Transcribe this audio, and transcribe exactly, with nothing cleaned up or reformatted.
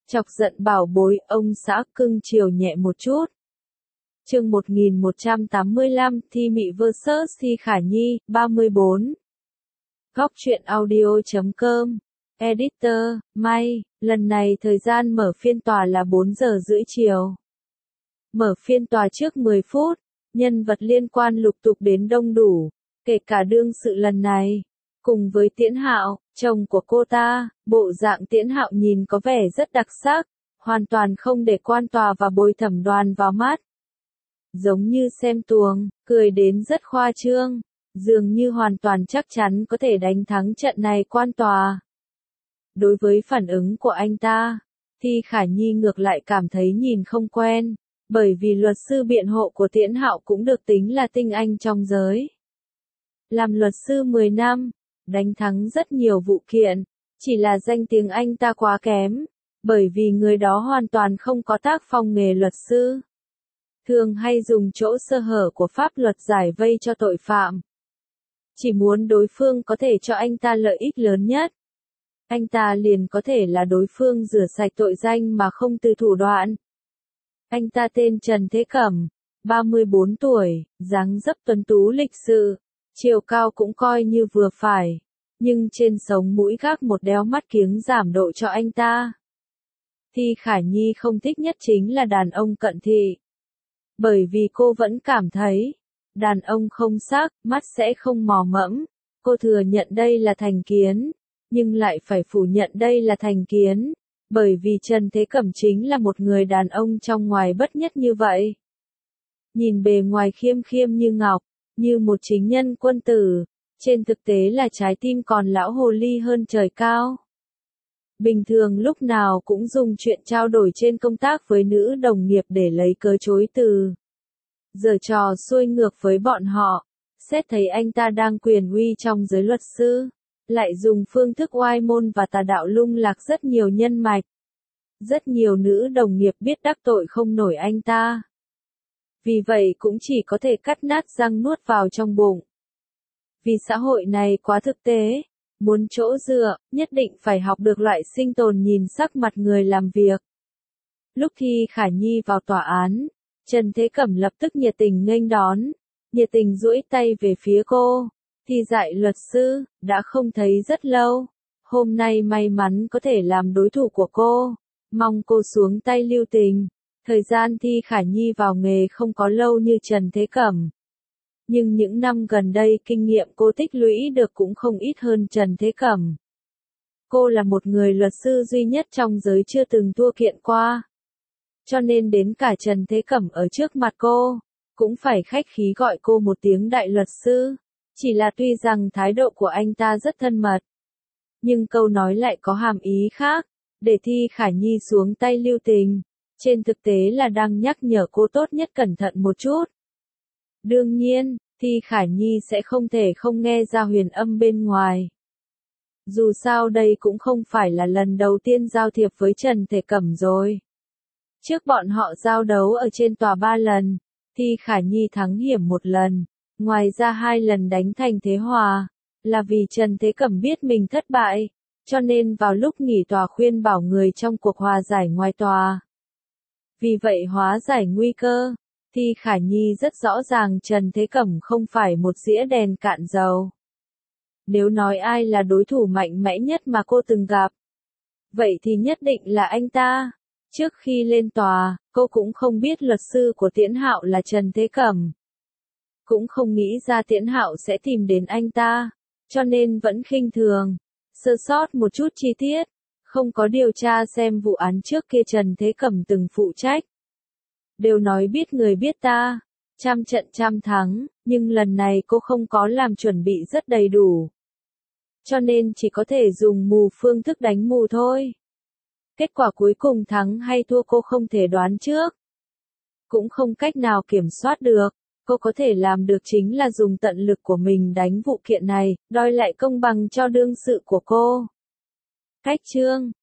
Chọc giận bảo bối, ông xã cưng chiều nhẹ một chút. Chương một nghìn một trăm tám mươi lăm, Thi Mị versus Thi Khả Nhi, ba mươi bốn. Góc truyện audio chấm com. Editor, May, lần này thời gian mở phiên tòa là bốn giờ rưỡi chiều. Mở phiên tòa trước mười phút, nhân vật liên quan lục tục đến đông đủ, kể cả đương sự lần này. Cùng với Tiễn Hạo, chồng của cô ta, bộ dạng Tiễn Hạo nhìn có vẻ rất đặc sắc, hoàn toàn không để quan tòa và bồi thẩm đoàn vào mắt. Giống như xem tuồng, cười đến rất khoa trương, dường như hoàn toàn chắc chắn có thể đánh thắng trận này quan tòa. Đối với phản ứng của anh ta, Thi Khả Nhi ngược lại cảm thấy nhìn không quen, bởi vì luật sư biện hộ của Tiễn Hạo cũng được tính là tinh anh trong giới. Làm luật sư mười năm, đánh thắng rất nhiều vụ kiện, chỉ là danh tiếng anh ta quá kém, bởi vì người đó hoàn toàn không có tác phong nghề luật sư. Thường hay dùng chỗ sơ hở của pháp luật giải vây cho tội phạm. Chỉ muốn đối phương có thể cho anh ta lợi ích lớn nhất. Anh ta liền có thể là đối phương rửa sạch tội danh mà không từ thủ đoạn. Anh ta tên Trần Thế Cẩm, ba mươi bốn tuổi, dáng dấp tuấn tú lịch sự, chiều cao cũng coi như vừa phải, nhưng trên sống mũi gác một đéo mắt kiếng giảm độ cho anh ta. Thi Khả Nhi không thích nhất chính là đàn ông cận thị. Bởi vì cô vẫn cảm thấy, đàn ông không sắc, mắt sẽ không mò mẫm. Cô thừa nhận đây là thành kiến, nhưng lại phải phủ nhận đây là thành kiến, bởi vì Trần Thế Cẩm chính là một người đàn ông trong ngoài bất nhất như vậy. Nhìn bề ngoài khiêm khiêm như ngọc, như một chính nhân quân tử, trên thực tế là trái tim còn lão hồ ly hơn trời cao. Bình thường lúc nào cũng dùng chuyện trao đổi trên công tác với nữ đồng nghiệp để lấy cớ chối từ. Giở trò xuôi ngược với bọn họ, xét thấy anh ta đang quyền uy trong giới luật sư, lại dùng phương thức oai môn và tà đạo lung lạc rất nhiều nhân mạch. Rất nhiều nữ đồng nghiệp biết đắc tội không nổi anh ta. Vì vậy cũng chỉ có thể cắt nát răng nuốt vào trong bụng. Vì xã hội này quá thực tế, muốn chỗ dựa, nhất định phải học được loại sinh tồn nhìn sắc mặt người làm việc. Lúc Thi Khả Nhi vào tòa án, Trần Thế Cẩm lập tức nhiệt tình nghênh đón, nhiệt tình duỗi tay về phía cô. Thi dạy luật sư, đã không thấy rất lâu. Hôm nay may mắn có thể làm đối thủ của cô. Mong cô xuống tay lưu tình. Thời gian Thi Khả Nhi vào nghề không có lâu như Trần Thế Cẩm. Nhưng những năm gần đây kinh nghiệm cô tích lũy được cũng không ít hơn Trần Thế Cẩm. Cô là một người luật sư duy nhất trong giới chưa từng thua kiện qua. Cho nên đến cả Trần Thế Cẩm ở trước mặt cô, cũng phải khách khí gọi cô một tiếng đại luật sư. Chỉ là tuy rằng thái độ của anh ta rất thân mật, nhưng câu nói lại có hàm ý khác, để Thi Khả Nhi xuống tay lưu tình. Trên thực tế là đang nhắc nhở cô tốt nhất cẩn thận một chút. Đương nhiên, Thi Khả Nhi sẽ không thể không nghe ra huyền âm bên ngoài. Dù sao đây cũng không phải là lần đầu tiên giao thiệp với Trần Thế Cẩm rồi. Trước bọn họ giao đấu ở trên tòa ba lần, Thi Khả Nhi thắng hiểm một lần, ngoài ra hai lần đánh thành thế hòa, là vì Trần Thế Cẩm biết mình thất bại, cho nên vào lúc nghỉ tòa khuyên bảo người trong cuộc hòa giải ngoài tòa. Vì vậy hóa giải nguy cơ, Thi Khả Nhi rất rõ ràng Trần Thế Cẩm không phải một dĩa đèn cạn dầu. Nếu nói ai là đối thủ mạnh mẽ nhất mà cô từng gặp, vậy thì nhất định là anh ta. Trước khi lên tòa, cô cũng không biết luật sư của Tiễn Hạo là Trần Thế Cẩm. Cũng không nghĩ ra Tiễn Hạo sẽ tìm đến anh ta, cho nên vẫn khinh thường, sơ sót một chút chi tiết, không có điều tra xem vụ án trước kia Trần Thế Cẩm từng phụ trách. Đều nói biết người biết ta, trăm trận trăm thắng, nhưng lần này cô không có làm chuẩn bị rất đầy đủ. Cho nên chỉ có thể dùng mù phương thức đánh mù thôi. Kết quả cuối cùng thắng hay thua cô không thể đoán trước. Cũng không cách nào kiểm soát được. Cô có thể làm được chính là dùng tận lực của mình đánh vụ kiện này, đòi lại công bằng cho đương sự của cô. Cách chương